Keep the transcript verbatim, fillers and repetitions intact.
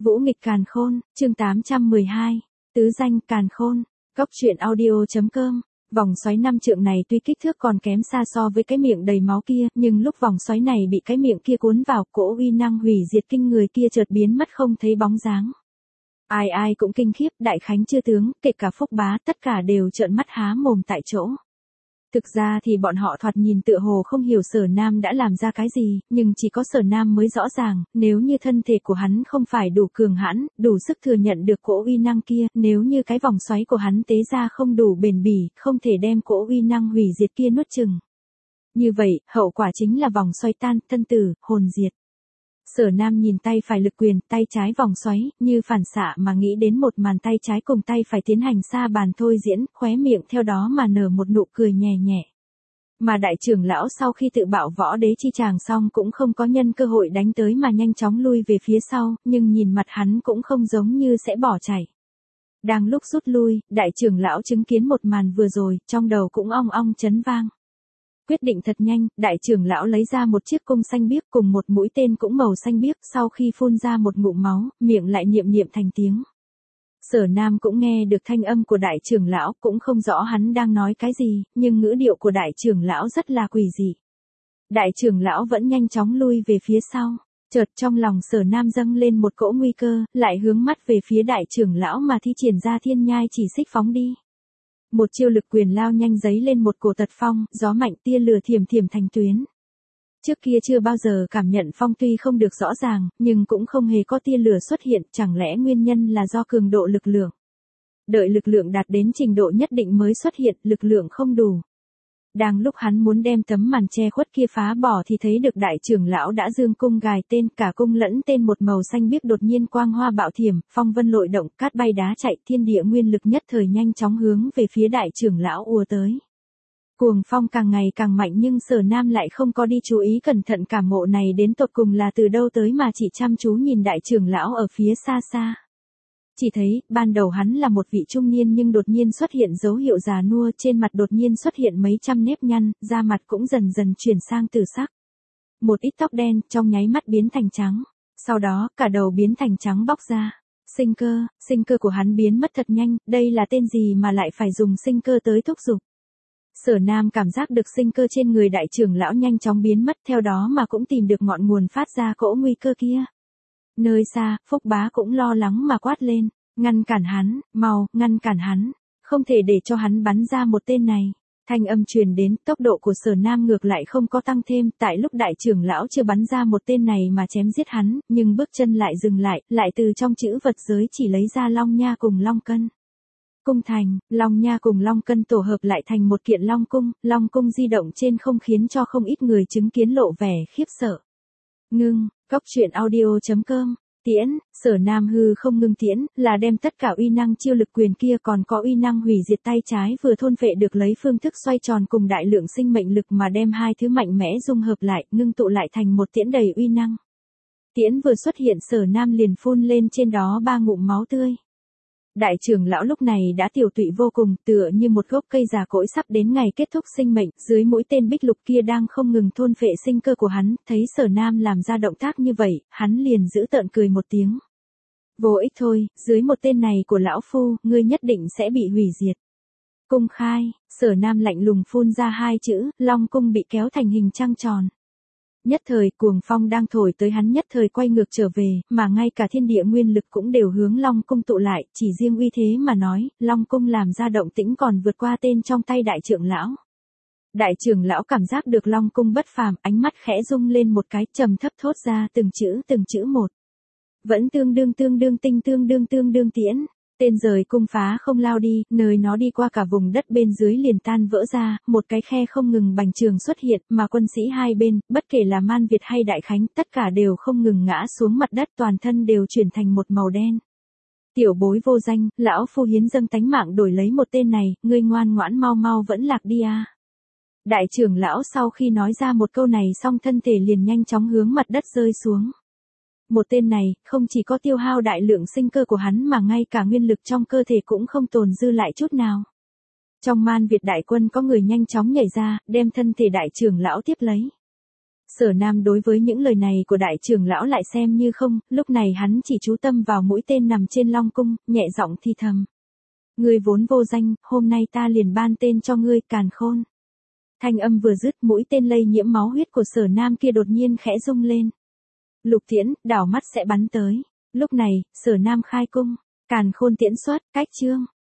Vũ nghịch càn khôn, chương tám trăm mười hai, tứ danh càn khôn, cóc truyện audio.com. Vòng xoáy năm trượng này tuy kích thước còn kém xa so với cái miệng đầy máu kia, nhưng lúc vòng xoáy này bị cái miệng kia cuốn vào, cỗ uy năng hủy diệt kinh người kia chợt biến mất không thấy bóng dáng. Ai ai cũng kinh khiếp, đại khánh chư tướng, kể cả Phúc Bá, tất cả đều trợn mắt há mồm tại chỗ. Thực ra thì bọn họ thoạt nhìn tựa hồ không hiểu Sở Nam đã làm ra cái gì, nhưng chỉ có Sở Nam mới rõ ràng, nếu như thân thể của hắn không phải đủ cường hãn, đủ sức thừa nhận được cỗ uy năng kia, nếu như cái vòng xoáy của hắn tế ra không đủ bền bỉ, không thể đem cỗ uy năng hủy diệt kia nuốt chừng. Như vậy, hậu quả chính là vòng xoáy tan, thân tử, hồn diệt. Sở Nam nhìn tay phải lực quyền, tay trái vòng xoáy, như phản xạ mà nghĩ đến một màn tay trái cùng tay phải tiến hành xa bàn thôi diễn, khóe miệng theo đó mà nở một nụ cười nhẹ nhẹ. Mà đại trưởng lão sau khi tự bạo võ đế chi tràng xong cũng không có nhân cơ hội đánh tới mà nhanh chóng lui về phía sau, nhưng nhìn mặt hắn cũng không giống như sẽ bỏ chạy. Đang lúc rút lui, đại trưởng lão chứng kiến một màn vừa rồi, trong đầu cũng ong ong chấn vang. Quyết định thật nhanh, đại trưởng lão lấy ra một chiếc cung xanh biếc cùng một mũi tên cũng màu xanh biếc, sau khi phun ra một ngụm máu, miệng lại niệm niệm thành tiếng. Sở Nam cũng nghe được thanh âm của đại trưởng lão, cũng không rõ hắn đang nói cái gì, nhưng ngữ điệu của đại trưởng lão rất là quỷ dị. Đại trưởng lão vẫn nhanh chóng lui về phía sau, chợt trong lòng Sở Nam dâng lên một cỗ nguy cơ, lại hướng mắt về phía đại trưởng lão mà thi triển ra thiên nhai chỉ xích phóng đi. Một chiêu lực quyền lao nhanh giấy lên một cổ tật phong, gió mạnh tia lửa thiểm thiểm thành tuyến. Trước kia chưa bao giờ cảm nhận phong tuy không được rõ ràng, nhưng cũng không hề có tia lửa xuất hiện, chẳng lẽ nguyên nhân là do cường độ lực lượng. Đợi lực lượng đạt đến trình độ nhất định mới xuất hiện, lực lượng không đủ. Đang lúc hắn muốn đem tấm màn che khuất kia phá bỏ thì thấy được đại trưởng lão đã dương cung gài tên, cả cung lẫn tên một màu xanh biếc đột nhiên quang hoa bạo thiểm, phong vân lội động, cát bay đá chạy, thiên địa nguyên lực nhất thời nhanh chóng hướng về phía đại trưởng lão ùa tới. Cuồng phong càng ngày càng mạnh nhưng Sở Nam lại không có đi chú ý cẩn thận cảm ngộ này đến tột cùng là từ đâu tới mà chỉ chăm chú nhìn đại trưởng lão ở phía xa xa. Chỉ thấy, ban đầu hắn là một vị trung niên nhưng đột nhiên xuất hiện dấu hiệu già nua, trên mặt đột nhiên xuất hiện mấy trăm nếp nhăn, da mặt cũng dần dần chuyển sang tử sắc. Một ít tóc đen, trong nháy mắt biến thành trắng. Sau đó, cả đầu biến thành trắng bóc ra. Sinh cơ, sinh cơ của hắn biến mất thật nhanh, đây là tên gì mà lại phải dùng sinh cơ tới thúc giục. Sở Nam cảm giác được sinh cơ trên người đại trưởng lão nhanh chóng biến mất, theo đó mà cũng tìm được ngọn nguồn phát ra cỗ nguy cơ kia. Nơi xa, Phúc Bá cũng lo lắng mà quát lên, ngăn cản hắn, mau, ngăn cản hắn, không thể để cho hắn bắn ra một tên này. Thanh âm truyền đến, tốc độ của Sở Nam ngược lại không có tăng thêm, tại lúc đại trưởng lão chưa bắn ra một tên này mà chém giết hắn, nhưng bước chân lại dừng lại, lại từ trong chữ vật giới chỉ lấy ra long nha cùng long cân. Cung thành, long nha cùng long cân tổ hợp lại thành một kiện long cung, long cung di động trên không khiến cho không ít người chứng kiến lộ vẻ khiếp sợ. Ngưng, cóc truyện audio.com, tiễn, Sở Nam hư không ngưng tiễn, là đem tất cả uy năng chiêu lực quyền kia còn có uy năng hủy diệt tay trái vừa thôn phệ được lấy phương thức xoay tròn cùng đại lượng sinh mệnh lực mà đem hai thứ mạnh mẽ dung hợp lại, ngưng tụ lại thành một tiễn đầy uy năng. Tiễn vừa xuất hiện Sở Nam liền phun lên trên đó ba ngụm máu tươi. Đại trưởng lão lúc này đã tiểu tụy vô cùng, tựa như một gốc cây già cỗi sắp đến ngày kết thúc sinh mệnh, dưới mũi tên bích lục kia đang không ngừng thôn phệ sinh cơ của hắn, thấy Sở Nam làm ra động tác như vậy, hắn liền giữ tợn cười một tiếng. Vô ích thôi, dưới một tên này của lão phu, ngươi nhất định sẽ bị hủy diệt. Cung khai, Sở Nam lạnh lùng phun ra hai chữ, long cung bị kéo thành hình trăng tròn. Nhất thời, cuồng phong đang thổi tới hắn nhất thời quay ngược trở về, mà ngay cả thiên địa nguyên lực cũng đều hướng long cung tụ lại, chỉ riêng uy thế mà nói, long cung làm ra động tĩnh còn vượt qua tên trong tay đại trưởng lão. Đại trưởng lão cảm giác được long cung bất phàm, ánh mắt khẽ rung lên một cái, trầm thấp thốt ra từng chữ từng chữ một. Vẫn tương đương tương đương tinh tương đương tương đương tiễn. Tên rời cung phá không lao đi, nơi nó đi qua cả vùng đất bên dưới liền tan vỡ ra, một cái khe không ngừng bành trường xuất hiện, mà quân sĩ hai bên, bất kể là Man Việt hay Đại Khánh, tất cả đều không ngừng ngã xuống mặt đất, toàn thân đều chuyển thành một màu đen. Tiểu bối vô danh, lão phu hiến dâng tánh mạng đổi lấy một tên này, ngươi ngoan ngoãn mau mau vẫn lạc đi à. Đại trưởng lão sau khi nói ra một câu này xong thân thể liền nhanh chóng hướng mặt đất rơi xuống. Một tên này, không chỉ có tiêu hao đại lượng sinh cơ của hắn mà ngay cả nguyên lực trong cơ thể cũng không tồn dư lại chút nào. Trong Man Việt đại quân có người nhanh chóng nhảy ra, đem thân thể đại trưởng lão tiếp lấy. Sở Nam đối với những lời này của đại trưởng lão lại xem như không, lúc này hắn chỉ chú tâm vào mũi tên nằm trên long cung, nhẹ giọng thi thầm. Ngươi vốn vô danh, hôm nay ta liền ban tên cho ngươi, Càn Khôn. Thanh âm vừa dứt, mũi tên lây nhiễm máu huyết của Sở Nam kia đột nhiên khẽ rung lên. Lục tiễn, đảo mắt sẽ bắn tới. Lúc này, Sở Nam khai cung, Càn Khôn tiễn xuất, cách chương.